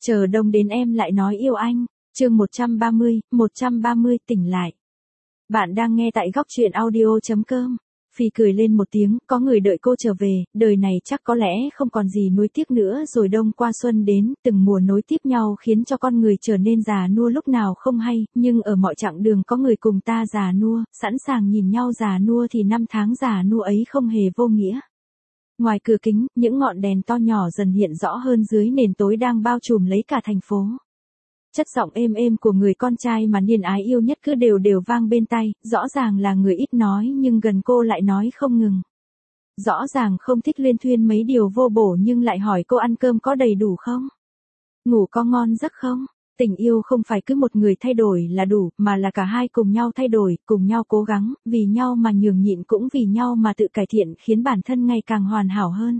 Chờ đông đến em lại nói yêu anh. Chương 130 tỉnh lại. Bạn đang nghe tại góc truyện audio.com. Phi cười lên một tiếng, có người đợi cô trở về, đời này chắc có lẽ không còn gì nuối tiếc nữa rồi. Đông qua xuân đến, từng mùa nối tiếp nhau khiến cho con người trở nên già nua lúc nào không hay, nhưng ở mọi chặng đường có người cùng ta già nua, sẵn sàng nhìn nhau già nua thì năm tháng già nua ấy không hề vô nghĩa. Ngoài cửa kính, những ngọn đèn to nhỏ dần hiện rõ hơn dưới nền tối đang bao trùm lấy cả thành phố. Chất giọng êm êm của người con trai mà Niên Ái yêu nhất cứ đều đều vang bên tai, rõ ràng là người ít nói nhưng gần cô lại nói không ngừng. Rõ ràng không thích luyên thuyên mấy điều vô bổ nhưng lại hỏi cô ăn cơm có đầy đủ không? Ngủ có ngon giấc không? Tình yêu không phải cứ một người thay đổi là đủ, mà là cả hai cùng nhau thay đổi, cùng nhau cố gắng, vì nhau mà nhường nhịn cũng vì nhau mà tự cải thiện khiến bản thân ngày càng hoàn hảo hơn.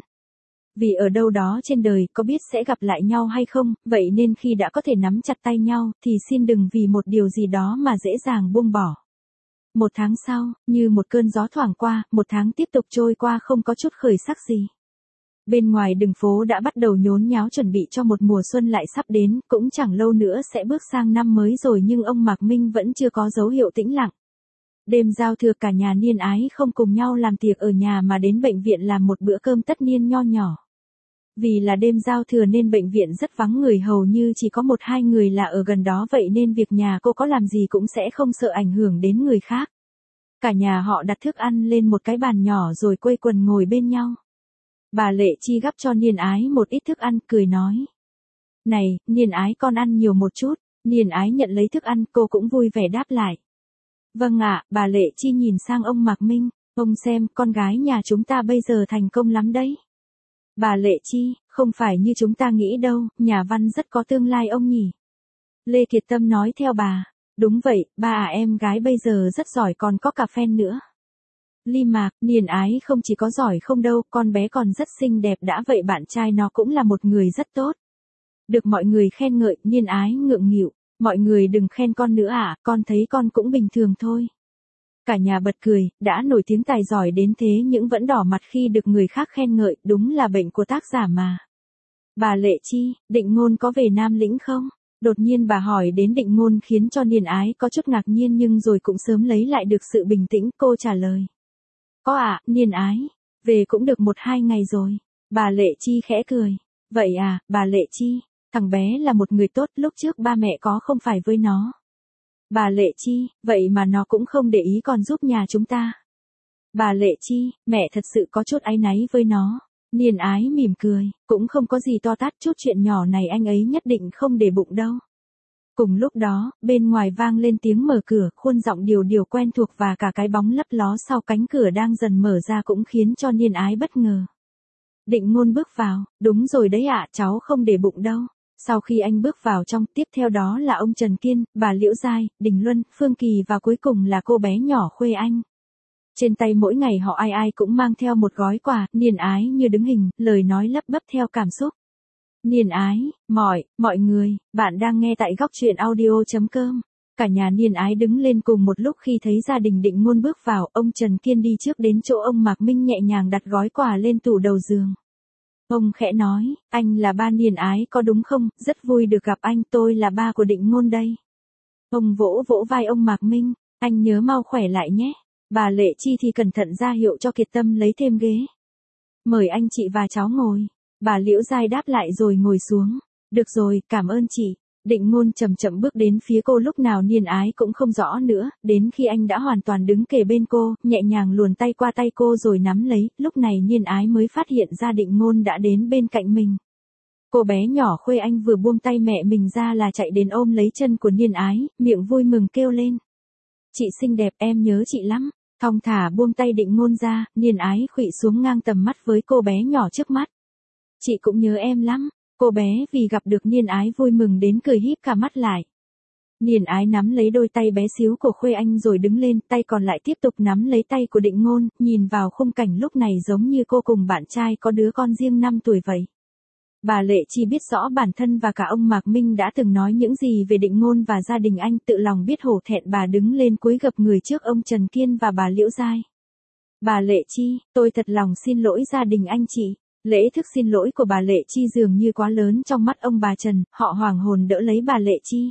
Vì ở đâu đó trên đời có biết sẽ gặp lại nhau hay không, vậy nên khi đã có thể nắm chặt tay nhau, thì xin đừng vì một điều gì đó mà dễ dàng buông bỏ. Một tháng sau, như một cơn gió thoảng qua, một tháng tiếp tục trôi qua không có chút khởi sắc gì. Bên ngoài đường phố đã bắt đầu nhốn nháo chuẩn bị cho một mùa xuân lại sắp đến, cũng chẳng lâu nữa sẽ bước sang năm mới rồi nhưng ông Mạc Minh vẫn chưa có dấu hiệu tĩnh lặng. Đêm giao thừa cả nhà Niên Ái không cùng nhau làm tiệc ở nhà mà đến bệnh viện làm một bữa cơm tất niên nho nhỏ. Vì là đêm giao thừa nên bệnh viện rất vắng người, hầu như chỉ có 1-2 người là ở gần đó, vậy nên việc nhà cô có làm gì cũng sẽ không sợ ảnh hưởng đến người khác. Cả nhà họ đặt thức ăn lên một cái bàn nhỏ rồi quây quần ngồi bên nhau. Bà Lệ Chi gắp cho Niên Ái một ít thức ăn, cười nói. Này, Niên Ái con ăn nhiều một chút. Niên Ái nhận lấy thức ăn, cô cũng vui vẻ đáp lại. Vâng ạ, bà Lệ Chi nhìn sang ông Mạc Minh. Ông xem, con gái nhà chúng ta bây giờ thành công lắm đấy. Bà Lệ Chi, không phải như chúng ta nghĩ đâu, nhà văn rất có tương lai ông nhỉ. Lê Kiệt Tâm nói theo bà. Đúng vậy, ba à, em gái bây giờ rất giỏi còn có cả fan nữa. Ly Mạc, Niên Ái không chỉ có giỏi không đâu, con bé còn rất xinh đẹp, đã vậy bạn trai nó cũng là một người rất tốt. Được mọi người khen ngợi, Niên Ái ngượng nghịu. Mọi người đừng khen con nữa à, con thấy con cũng bình thường thôi. Cả nhà bật cười, đã nổi tiếng tài giỏi đến thế nhưng vẫn đỏ mặt khi được người khác khen ngợi, đúng là bệnh của tác giả mà. Bà Lệ Chi, Định Ngôn có về Nam Lĩnh không? Đột nhiên bà hỏi đến Định Ngôn khiến cho Niên Ái có chút ngạc nhiên nhưng rồi cũng sớm lấy lại được sự bình tĩnh, cô trả lời. Có ạ, Niên Ái, về cũng được 1-2 ngày rồi. Bà Lệ Chi khẽ cười. Vậy à, bà Lệ Chi, thằng bé là một người tốt, lúc trước ba mẹ có không phải với nó. Bà Lệ Chi, vậy mà nó cũng không để ý còn giúp nhà chúng ta. Bà Lệ Chi, mẹ thật sự có chút áy náy với nó. Niên Ái mỉm cười, cũng không có gì to tát, chút chuyện nhỏ này anh ấy nhất định không để bụng đâu. Cùng lúc đó, bên ngoài vang lên tiếng mở cửa, khuôn giọng điều quen thuộc và cả cái bóng lấp ló sau cánh cửa đang dần mở ra cũng khiến cho Niên Ái bất ngờ. Định Ngôn bước vào, đúng rồi đấy ạ, cháu không để bụng đâu. Sau khi anh bước vào trong, tiếp theo đó là ông Trần Kiên, bà Liễu Giai, Đình Luân, Phương Kỳ và cuối cùng là cô bé nhỏ Khuê Anh. Trên tay mỗi ngày họ ai ai cũng mang theo một gói quà, Niên Ái như đứng hình, lời nói lắp bắp theo cảm xúc. Niên Ái, mọi người, bạn đang nghe tại góc truyện audio.com. Cả nhà Niên Ái đứng lên cùng một lúc khi thấy gia đình Định Ngôn bước vào, ông Trần Kiên đi trước đến chỗ ông Mạc Minh nhẹ nhàng đặt gói quà lên tủ đầu giường. Ông khẽ nói, anh là ba Niên Ái có đúng không, rất vui được gặp anh, tôi là ba của Định Ngôn đây. Ông vỗ vỗ vai ông Mạc Minh, anh nhớ mau khỏe lại nhé. Bà Lệ Chi thì cẩn thận ra hiệu cho Kiệt Tâm lấy thêm ghế. Mời anh chị và cháu ngồi. Bà Liễu Giai đáp lại rồi ngồi xuống. Được rồi, cảm ơn chị. Định Ngôn chậm chậm bước đến phía cô, lúc nào Niên Ái cũng không rõ nữa, đến khi anh đã hoàn toàn đứng kề bên cô, nhẹ nhàng luồn tay qua tay cô rồi nắm lấy, lúc này Niên Ái mới phát hiện ra Định Ngôn đã đến bên cạnh mình. Cô bé nhỏ Khuê Anh vừa buông tay mẹ mình ra là chạy đến ôm lấy chân của Niên Ái, miệng vui mừng kêu lên. Chị xinh đẹp, em nhớ chị lắm. Thong thả buông tay Định Ngôn ra, Niên Ái khuỵu xuống ngang tầm mắt với cô bé nhỏ trước mắt. Chị cũng nhớ em lắm. Cô bé vì gặp được Niên Ái vui mừng đến cười híp cả mắt lại. Niên Ái nắm lấy đôi tay bé xíu của Khuê Anh rồi đứng lên, tay còn lại tiếp tục nắm lấy tay của Định Ngôn, nhìn vào khung cảnh lúc này giống như cô cùng bạn trai có đứa con riêng 5 tuổi vậy. Bà Lệ Chi biết rõ bản thân và cả ông Mạc Minh đã từng nói những gì về Định Ngôn và gia đình anh, tự lòng biết hổ thẹn, bà đứng lên cúi gập người trước ông Trần Kiên và bà Liễu Giai. Bà Lệ Chi, tôi thật lòng xin lỗi gia đình anh chị. Lễ thức xin lỗi của bà Lệ Chi dường như quá lớn trong mắt ông bà Trần, họ hoàng hồn đỡ lấy bà Lệ Chi.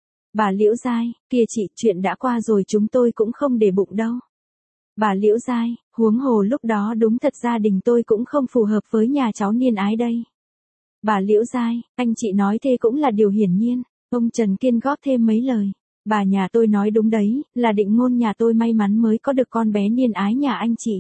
Bà Liễu Giai, kia chị, chuyện đã qua rồi chúng tôi cũng không để bụng đâu. Bà Liễu Giai, huống hồ lúc đó đúng thật gia đình tôi cũng không phù hợp với nhà cháu Niên Ái đây. Bà Liễu Giai, anh chị nói thế cũng là điều hiển nhiên. Ông Trần Kiên góp thêm mấy lời. Bà nhà tôi nói đúng đấy, là Định Ngôn nhà tôi may mắn mới có được con bé Niên Ái nhà anh chị.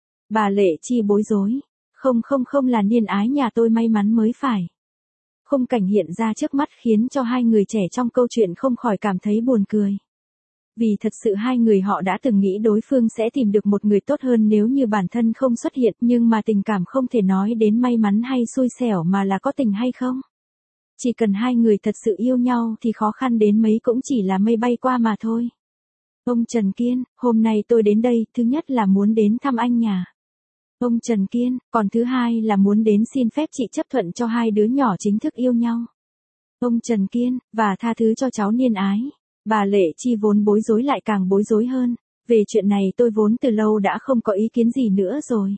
Bà Lệ Chi bối rối. Không là Niên Ái nhà tôi may mắn mới phải. Khung cảnh hiện ra trước mắt khiến cho hai người trẻ trong câu chuyện không khỏi cảm thấy buồn cười. Vì thật sự hai người họ đã từng nghĩ đối phương sẽ tìm được một người tốt hơn nếu như bản thân không xuất hiện, nhưng mà tình cảm không thể nói đến may mắn hay xui xẻo mà là có tình hay không. Chỉ cần hai người thật sự yêu nhau thì khó khăn đến mấy cũng chỉ là mây bay qua mà thôi. Ông Trần Kiên, hôm nay tôi đến đây, thứ nhất là muốn đến thăm anh nhà. Ông Trần Kiên, còn thứ hai là muốn đến xin phép chị chấp thuận cho hai đứa nhỏ chính thức yêu nhau. Ông Trần Kiên, và tha thứ cho cháu Niên Ái. Bà Lệ Chi vốn bối rối lại càng bối rối hơn. Về chuyện này tôi vốn từ lâu đã không có ý kiến gì nữa rồi.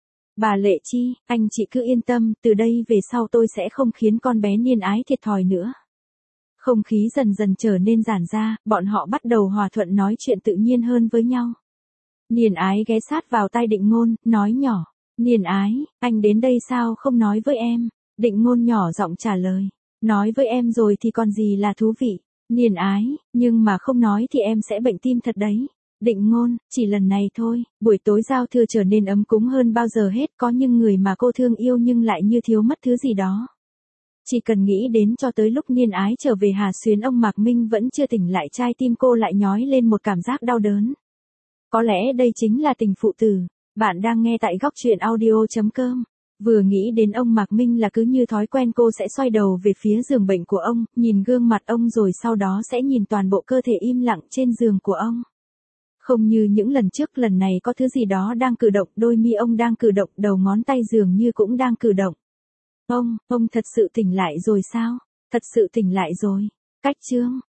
Bà Lệ Chi, anh chị cứ yên tâm, từ đây về sau tôi sẽ không khiến con bé Niên Ái thiệt thòi nữa. Không khí dần dần trở nên giãn ra, bọn họ bắt đầu hòa thuận nói chuyện tự nhiên hơn với nhau. Niên Ái ghé sát vào tai Định Ngôn, nói nhỏ. Niên Ái, anh đến đây sao không nói với em? Định Ngôn nhỏ giọng trả lời. Nói với em rồi thì còn gì là thú vị. Niên Ái, nhưng mà không nói thì em sẽ bệnh tim thật đấy. Định Ngôn, chỉ lần này thôi. Buổi tối giao thừa trở nên ấm cúng hơn bao giờ hết. Có những người mà cô thương yêu nhưng lại như thiếu mất thứ gì đó. Chỉ cần nghĩ đến cho tới lúc Niên Ái trở về Hà Xuyến, ông Mạc Minh vẫn chưa tỉnh lại, trái tim cô lại nhói lên một cảm giác đau đớn. Có lẽ đây chính là tình phụ tử. Bạn đang nghe tại góc truyện audio.com. Vừa nghĩ đến ông Mạc Minh là cứ như thói quen cô sẽ xoay đầu về phía giường bệnh của ông, nhìn gương mặt ông rồi sau đó sẽ nhìn toàn bộ cơ thể im lặng trên giường của ông. Không như những lần trước, lần này có thứ gì đó đang cử động, đôi mi ông đang cử động, đầu ngón tay dường như cũng đang cử động. Ông thật sự tỉnh lại rồi sao? Thật sự tỉnh lại rồi. Cách chương